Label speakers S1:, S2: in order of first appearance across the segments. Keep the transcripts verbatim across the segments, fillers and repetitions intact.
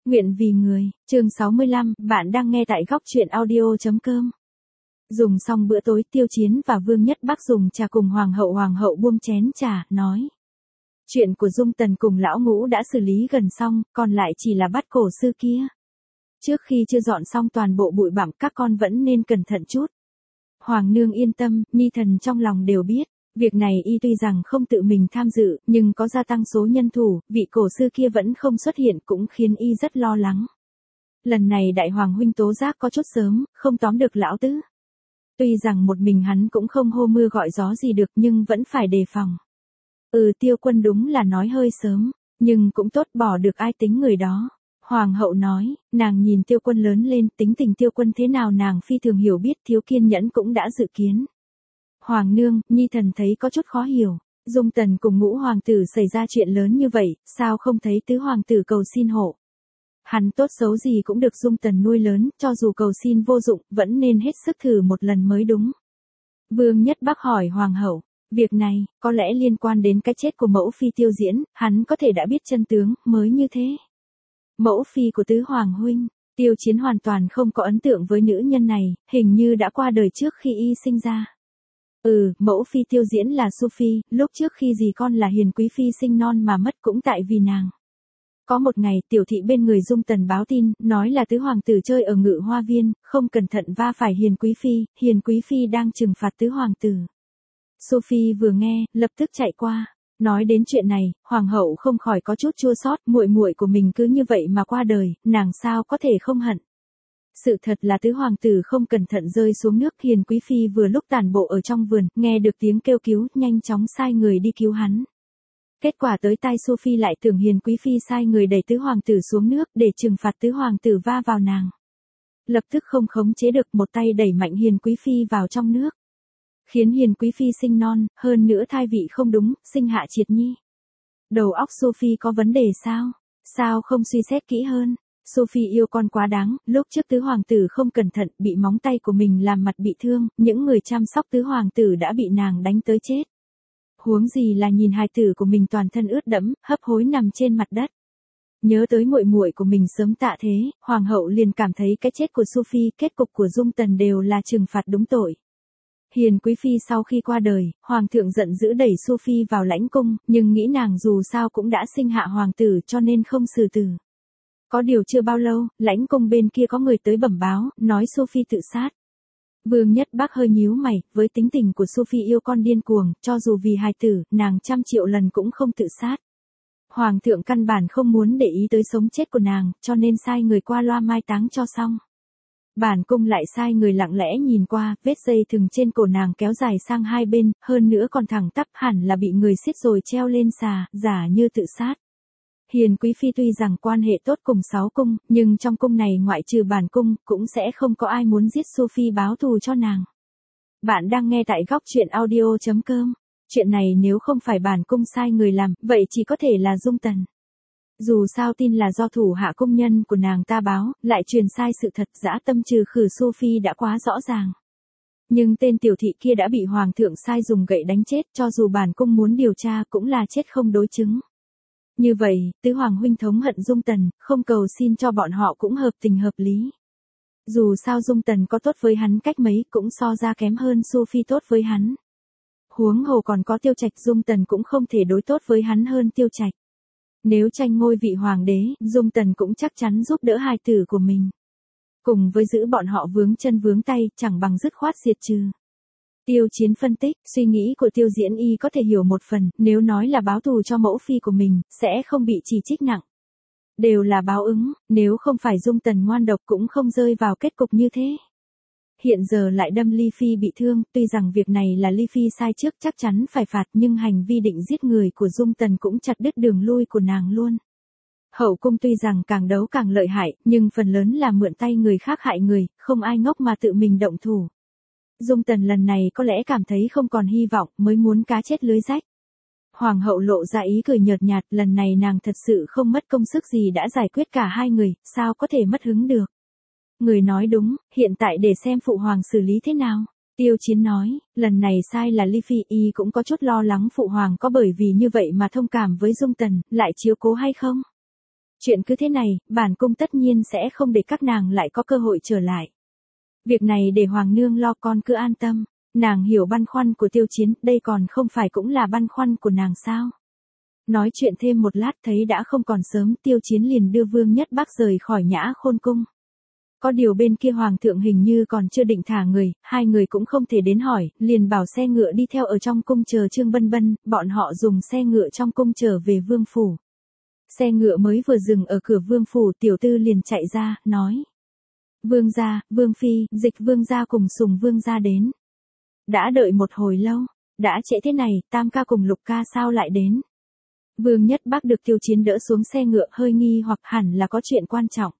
S1: Nguyện vì người, chương sáu mươi lăm, bạn đang nghe tại góc truyện audio.com. Dùng xong bữa tối, Tiêu Chiến và Vương Nhất Bắc dùng trà cùng Hoàng hậu Hoàng hậu buông chén trà, nói. Chuyện của Dung Tần cùng lão Ngũ đã xử lý gần xong, còn lại chỉ là bắt cổ sư kia. Trước khi chưa dọn xong toàn bộ bụi bặm, các con vẫn nên cẩn thận chút. Hoàng nương yên tâm, nhi thần trong lòng đều biết. Việc này y tuy rằng không tự mình tham dự, nhưng có gia tăng số nhân thủ, vị cổ sư kia vẫn không xuất hiện cũng khiến y rất lo lắng. Lần này đại hoàng huynh tố giác có chút sớm, không tóm được lão tứ. Tuy rằng một mình hắn cũng không hô mưa gọi gió gì được nhưng vẫn phải đề phòng. Ừ, Tiêu Quân đúng là nói hơi sớm, nhưng cũng tốt, bỏ được ai tính người đó. Hoàng hậu nói, nàng nhìn Tiêu Quân lớn lên, tính tình Tiêu Quân thế nào nàng phi thường hiểu biết, thiếu kiên nhẫn cũng đã dự kiến. Hoàng nương, nhi thần thấy có chút khó hiểu, Dung Tần cùng Ngũ hoàng tử xảy ra chuyện lớn như vậy, sao không thấy tứ hoàng tử cầu xin hộ? Hắn tốt xấu gì cũng được Dung Tần nuôi lớn, cho dù cầu xin vô dụng, vẫn nên hết sức thử một lần mới đúng. Vương Nhất Bắc hỏi hoàng hậu, việc này, có lẽ liên quan đến cái chết của mẫu phi Tiêu Diễn, hắn có thể đã biết chân tướng, mới như thế. Mẫu phi của tứ hoàng huynh, Tiêu Chiến hoàn toàn không có ấn tượng với nữ nhân này, hình như đã qua đời trước khi y sinh ra. Ừ, mẫu phi Tiêu Diễn là Su Phi, lúc trước khi dì con là Hiền Quý Phi sinh non mà mất cũng tại vì nàng. Có một ngày, tiểu thị bên người Dung Tần báo tin, nói là tứ hoàng tử chơi ở Ngự Hoa Viên, không cẩn thận va phải Hiền Quý Phi, Hiền Quý Phi đang trừng phạt tứ hoàng tử. Su Phi vừa nghe, lập tức chạy qua. Nói đến chuyện này, hoàng hậu không khỏi có chút chua xót, muội muội của mình cứ như vậy mà qua đời, nàng sao có thể không hận. Sự thật là tứ hoàng tử không cẩn thận rơi xuống nước, Hiền Quý Phi vừa lúc tản bộ ở trong vườn, nghe được tiếng kêu cứu, nhanh chóng sai người đi cứu hắn. Kết quả tới tai Sophie lại tưởng Hiền Quý Phi sai người đẩy tứ hoàng tử xuống nước để trừng phạt tứ hoàng tử va vào nàng. Lập tức không khống chế được, một tay đẩy mạnh Hiền Quý Phi vào trong nước. Khiến Hiền Quý Phi sinh non, hơn nữa thai vị không đúng, sinh hạ triệt nhi. Đầu óc Sophie có vấn đề sao? Sao không suy xét kỹ hơn? Sophie yêu con quá đáng, lúc trước tứ hoàng tử không cẩn thận, bị móng tay của mình làm mặt bị thương, những người chăm sóc tứ hoàng tử đã bị nàng đánh tới chết. Huống gì là nhìn hài tử của mình toàn thân ướt đẫm, hấp hối nằm trên mặt đất. Nhớ tới muội muội của mình sớm tạ thế, hoàng hậu liền cảm thấy cái chết của Sophie, kết cục của Dung Tần đều là trừng phạt đúng tội. Hiền Quý Phi sau khi qua đời, hoàng thượng giận dữ đẩy Sophie vào lãnh cung, nhưng nghĩ nàng dù sao cũng đã sinh hạ hoàng tử cho nên không xử tử. Có điều chưa bao lâu, lãnh cung bên kia có người tới bẩm báo, nói Sophie tự sát. Vương Nhất Bắc hơi nhíu mày, với tính tình của Sophie yêu con điên cuồng, cho dù vì hài tử, nàng trăm triệu lần cũng không tự sát. Hoàng thượng căn bản không muốn để ý tới sống chết của nàng, cho nên sai người qua loa mai táng cho xong. Bản cung lại sai người lặng lẽ nhìn qua, vết dây thừng trên cổ nàng kéo dài sang hai bên, hơn nữa còn thẳng tắp, hẳn là bị người xiết rồi treo lên xà, giả như tự sát. Hiền Quý Phi tuy rằng quan hệ tốt cùng sáu cung, nhưng trong cung này ngoại trừ bản cung, cũng sẽ không có ai muốn giết Sophie báo thù cho nàng. Bạn đang nghe tại góc truyện audio.com. Chuyện này nếu không phải bản cung sai người làm, vậy chỉ có thể là Dung Tần. Dù sao tin là do thủ hạ công nhân của nàng ta báo, lại truyền sai sự thật, dã tâm trừ khử Sophie đã quá rõ ràng. Nhưng tên tiểu thị kia đã bị hoàng thượng sai dùng gậy đánh chết, cho dù bản cung muốn điều tra cũng là chết không đối chứng. Như vậy, tứ hoàng huynh thống hận Dung Tần, không cầu xin cho bọn họ cũng hợp tình hợp lý. Dù sao Dung Tần có tốt với hắn cách mấy cũng so ra kém hơn Sophie tốt với hắn. Huống hồ còn có Tiêu Trạch, Dung Tần cũng không thể đối tốt với hắn hơn Tiêu Trạch. Nếu tranh ngôi vị hoàng đế, Dung Tần cũng chắc chắn giúp đỡ hài tử của mình. Cùng với giữ bọn họ vướng chân vướng tay, chẳng bằng dứt khoát diệt trừ. Tiêu Chiến phân tích, suy nghĩ của Tiêu Diễn y có thể hiểu một phần, nếu nói là báo thù cho mẫu phi của mình, sẽ không bị chỉ trích nặng. Đều là báo ứng, nếu không phải Dung Tần ngoan độc cũng không rơi vào kết cục như thế. Hiện giờ lại đâm Ly Phi bị thương, tuy rằng việc này là Ly Phi sai trước chắc chắn phải phạt, nhưng hành vi định giết người của Dung Tần cũng chặt đứt đường lui của nàng luôn. Hậu cung tuy rằng càng đấu càng lợi hại, nhưng phần lớn là mượn tay người khác hại người, không ai ngốc mà tự mình động thủ. Dung Tần lần này có lẽ cảm thấy không còn hy vọng, mới muốn cá chết lưới rách. Hoàng hậu lộ ra ý cười nhợt nhạt, lần này nàng thật sự không mất công sức gì đã giải quyết cả hai người, sao có thể mất hứng được. Người nói đúng, hiện tại để xem phụ hoàng xử lý thế nào. Tiêu Chiến nói, lần này sai là Ly Phi, y cũng có chút lo lắng phụ hoàng có bởi vì như vậy mà thông cảm với Dung Tần, lại chiếu cố hay không. Chuyện cứ thế này, bản cung tất nhiên sẽ không để các nàng lại có cơ hội trở lại. Việc này để Hoàng nương lo, con cứ an tâm. Nàng hiểu băn khoăn của Tiêu Chiến, đây còn không phải cũng là băn khoăn của nàng sao? Nói chuyện thêm một lát thấy đã không còn sớm, Tiêu Chiến liền đưa Vương Nhất Bắc rời khỏi Nhã Khôn cung. Có điều bên kia Hoàng thượng hình như còn chưa định thả người, hai người cũng không thể đến hỏi, liền bảo xe ngựa đi theo ở trong cung chờ Trương Bân Bân, bọn họ dùng xe ngựa trong cung trở về Vương phủ. Xe ngựa mới vừa dừng ở cửa Vương phủ, tiểu tư liền chạy ra, nói. Vương gia, Vương phi, Dịch Vương gia cùng Sùng Vương gia đến. Đã đợi một hồi lâu, đã trễ thế này, Tam ca cùng Lục ca sao lại đến? Vương Nhất Bắc được Tiêu Chiến đỡ xuống xe ngựa, hơi nghi hoặc hẳn là có chuyện quan trọng.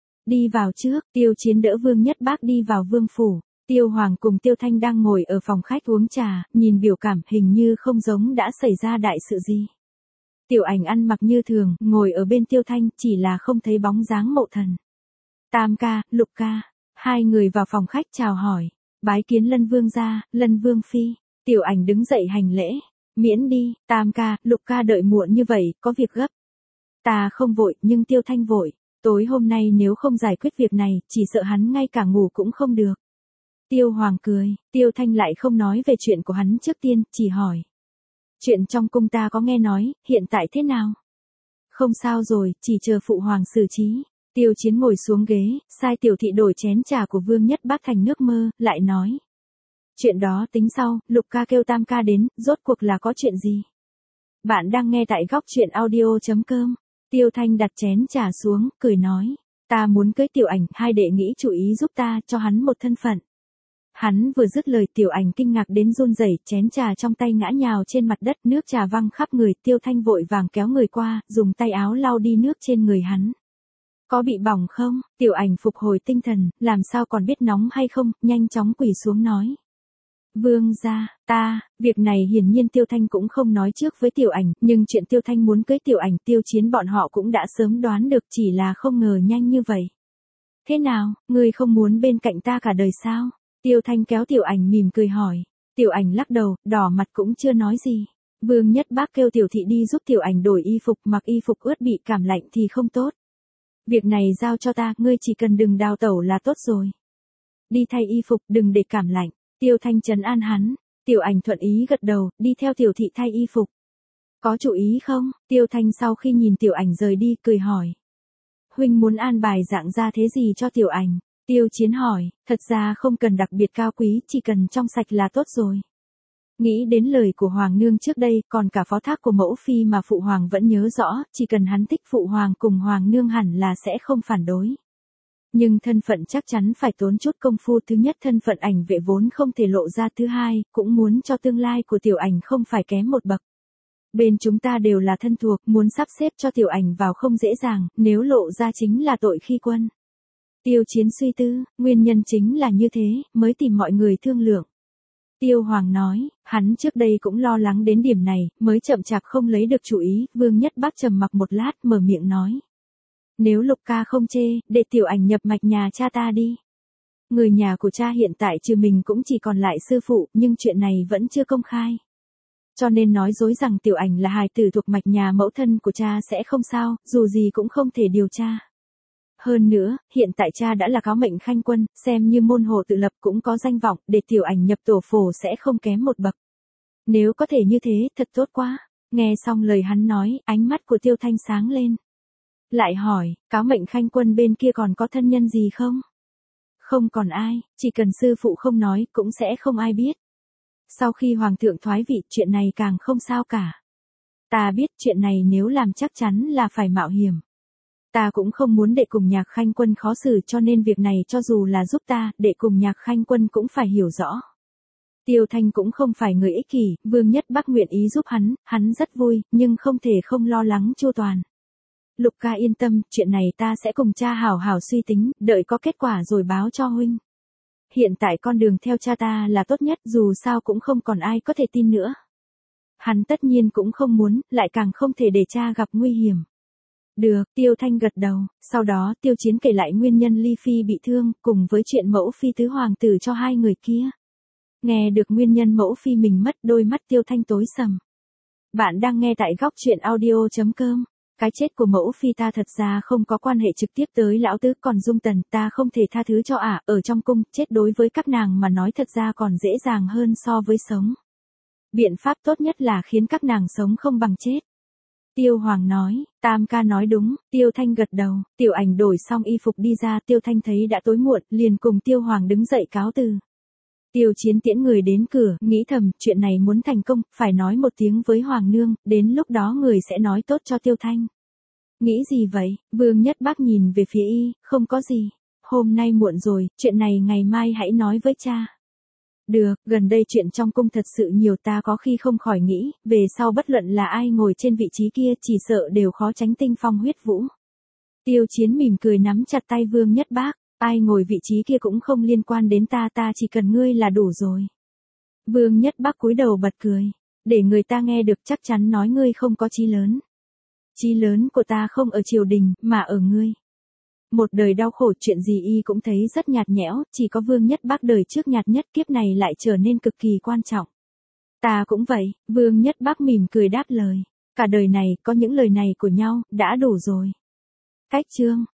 S1: Đi vào trước, Tiêu Chiến đỡ Vương Nhất Bắc đi vào Vương phủ. Tiêu Hoàng cùng Tiêu Thanh đang ngồi ở phòng khách uống trà, nhìn biểu cảm hình như không giống đã xảy ra đại sự gì. Tiểu Ảnh ăn mặc như thường, ngồi ở bên Tiêu Thanh, chỉ là không thấy bóng dáng Mộ Thần. Tam ca, Lục ca, hai người vào phòng khách chào hỏi, bái kiến Lân Vương gia, Lân Vương phi. Tiểu Ảnh đứng dậy hành lễ, miễn đi, Tam ca, Lục ca đợi muộn như vậy, có việc gấp. Ta không vội, nhưng Tiêu Thanh vội, tối hôm nay nếu không giải quyết việc này, chỉ sợ hắn ngay cả ngủ cũng không được. Tiêu Hoàng cười, Tiêu Thanh lại không nói về chuyện của hắn trước tiên, chỉ hỏi. Chuyện trong cung ta có nghe nói, hiện tại thế nào? Không sao rồi, chỉ chờ phụ hoàng xử trí. Tiêu Chiến ngồi xuống ghế, sai tiểu thị đổi chén trà của Vương Nhất Bắc thành nước mơ, lại nói. Chuyện đó tính sau, Lục ca kêu Tam ca đến, rốt cuộc là có chuyện gì? Bạn đang nghe tại góc truyện audio chấm com. Tiêu Thanh đặt chén trà xuống, cười nói. Ta muốn cưới Tiểu Ảnh, hai đệ nghĩ chủ ý giúp ta, cho hắn một thân phận. Hắn vừa dứt lời, Tiểu Ảnh kinh ngạc đến run rẩy, chén trà trong tay ngã nhào trên mặt đất, nước trà văng khắp người. Tiêu Thanh vội vàng kéo người qua, dùng tay áo lau đi nước trên người hắn. Có bị bỏng không? Tiểu Ảnh phục hồi tinh thần, làm sao còn biết nóng hay không, nhanh chóng quỳ xuống nói. Vương gia, ta, việc này hiển nhiên Tiêu Thanh cũng không nói trước với Tiểu Ảnh, nhưng chuyện Tiêu Thanh muốn cưới Tiểu Ảnh, Tiêu Chiến bọn họ cũng đã sớm đoán được, chỉ là không ngờ nhanh như vậy. Thế nào, ngươi không muốn bên cạnh ta cả đời sao? Tiêu Thanh kéo Tiểu Ảnh mỉm cười hỏi. Tiểu Ảnh lắc đầu, đỏ mặt cũng chưa nói gì. Vương Nhất Bắc kêu tiểu thị đi giúp Tiểu Ảnh đổi y phục, mặc y phục ướt bị cảm lạnh thì không tốt. Việc này giao cho ta, ngươi chỉ cần đừng đào tẩu là tốt rồi. Đi thay y phục, đừng để cảm lạnh. Tiêu Thanh trấn an hắn. Tiểu Ảnh thuận ý gật đầu, đi theo tiểu thị thay y phục. Có chủ ý không? Tiêu Thanh sau khi nhìn Tiểu Ảnh rời đi, cười hỏi. Huynh muốn an bài dạng ra thế gì cho Tiểu Ảnh? Tiêu Chiến hỏi, thật ra không cần đặc biệt cao quý, chỉ cần trong sạch là tốt rồi. Nghĩ đến lời của Hoàng nương trước đây, còn cả phó thác của mẫu phi mà Phụ Hoàng vẫn nhớ rõ, chỉ cần hắn thích Phụ Hoàng cùng Hoàng nương hẳn là sẽ không phản đối. Nhưng thân phận chắc chắn phải tốn chút công phu, thứ nhất thân phận ảnh vệ vốn không thể lộ ra, thứ hai, cũng muốn cho tương lai của Tiểu Ảnh không phải kém một bậc. Bên chúng ta đều là thân thuộc, muốn sắp xếp cho Tiểu Ảnh vào không dễ dàng, nếu lộ ra chính là tội khi quân. Tiêu Chiến suy tư, nguyên nhân chính là như thế, mới tìm mọi người thương lượng. Tiêu Hoàng nói, hắn trước đây cũng lo lắng đến điểm này, mới chậm chạp không lấy được chủ ý. Vương Nhất Bắc trầm mặc một lát, mở miệng nói. Nếu Lục ca không chê, để Tiểu Ảnh nhập mạch nhà cha ta đi. Người nhà của cha hiện tại trừ mình cũng chỉ còn lại sư phụ, nhưng chuyện này vẫn chưa công khai. Cho nên nói dối rằng Tiểu Ảnh là hài tử thuộc mạch nhà mẫu thân của cha sẽ không sao, dù gì cũng không thể điều tra. Hơn nữa, hiện tại cha đã là cáo mệnh khanh quân, xem như môn hồ tự lập cũng có danh vọng, để Tiểu Ảnh nhập tổ phổ sẽ không kém một bậc. Nếu có thể như thế, thật tốt quá. Nghe xong lời hắn nói, ánh mắt của Tiêu Thanh sáng lên. Lại hỏi, cáo mệnh khanh quân bên kia còn có thân nhân gì không? Không còn ai, chỉ cần sư phụ không nói, cũng sẽ không ai biết. Sau khi Hoàng thượng thoái vị, chuyện này càng không sao cả. Ta biết chuyện này nếu làm chắc chắn là phải mạo hiểm. Ta cũng không muốn đệ cùng Nhạc Khanh Quân khó xử, cho nên việc này cho dù là giúp ta, đệ cùng Nhạc Khanh Quân cũng phải hiểu rõ. Tiêu Thanh cũng không phải người ích kỷ, Vương Nhất Bắc nguyện ý giúp hắn, hắn rất vui, nhưng không thể không lo lắng chu toàn. Lục ca yên tâm, chuyện này ta sẽ cùng cha hảo hảo suy tính, đợi có kết quả rồi báo cho huynh. Hiện tại con đường theo cha ta là tốt nhất, dù sao cũng không còn ai có thể tin nữa. Hắn tất nhiên cũng không muốn, lại càng không thể để cha gặp nguy hiểm. Được, Tiêu Thanh gật đầu, sau đó Tiêu Chiến kể lại nguyên nhân Ly Phi bị thương, cùng với chuyện mẫu phi tứ hoàng tử cho hai người kia. Nghe được nguyên nhân mẫu phi mình mất, đôi mắt Tiêu Thanh tối sầm. Bạn đang nghe tại góc truyện audio chấm com. Cái chết của mẫu phi ta thật ra không có quan hệ trực tiếp tới lão tứ, còn Dung Tần ta không thể tha thứ cho ả, ở trong cung, chết đối với các nàng mà nói thật ra còn dễ dàng hơn so với sống. Biện pháp tốt nhất là khiến các nàng sống không bằng chết. Tiêu Hoàng nói, Tam ca nói đúng, Tiêu Thanh gật đầu, Tiểu Ảnh đổi xong y phục đi ra, Tiêu Thanh thấy đã tối muộn, liền cùng Tiêu Hoàng đứng dậy cáo từ. Tiêu Chiến tiễn người đến cửa, nghĩ thầm, chuyện này muốn thành công, phải nói một tiếng với Hoàng nương, đến lúc đó người sẽ nói tốt cho Tiêu Thanh. Nghĩ gì vậy? Vương Nhất Bác nhìn về phía y, không có gì. Hôm nay muộn rồi, chuyện này ngày mai hãy nói với cha. Được, gần đây chuyện trong cung thật sự nhiều, ta có khi không khỏi nghĩ, về sau bất luận là ai ngồi trên vị trí kia chỉ sợ đều khó tránh tinh phong huyết vũ. Tiêu Chiến mỉm cười nắm chặt tay Vương Nhất Bác, ai ngồi vị trí kia cũng không liên quan đến ta, ta chỉ cần ngươi là đủ rồi. Vương Nhất Bác cúi đầu bật cười, để người ta nghe được chắc chắn nói ngươi không có chí lớn. Chí lớn của ta không ở triều đình, mà ở ngươi. Một đời đau khổ, chuyện gì y cũng thấy rất nhạt nhẽo, chỉ có Vương Nhất Bác đời trước nhạt nhất, kiếp này lại trở nên cực kỳ quan trọng. Ta cũng vậy, Vương Nhất Bác mỉm cười đáp lời. Cả đời này, có những lời này của nhau, đã đủ rồi. Cách chương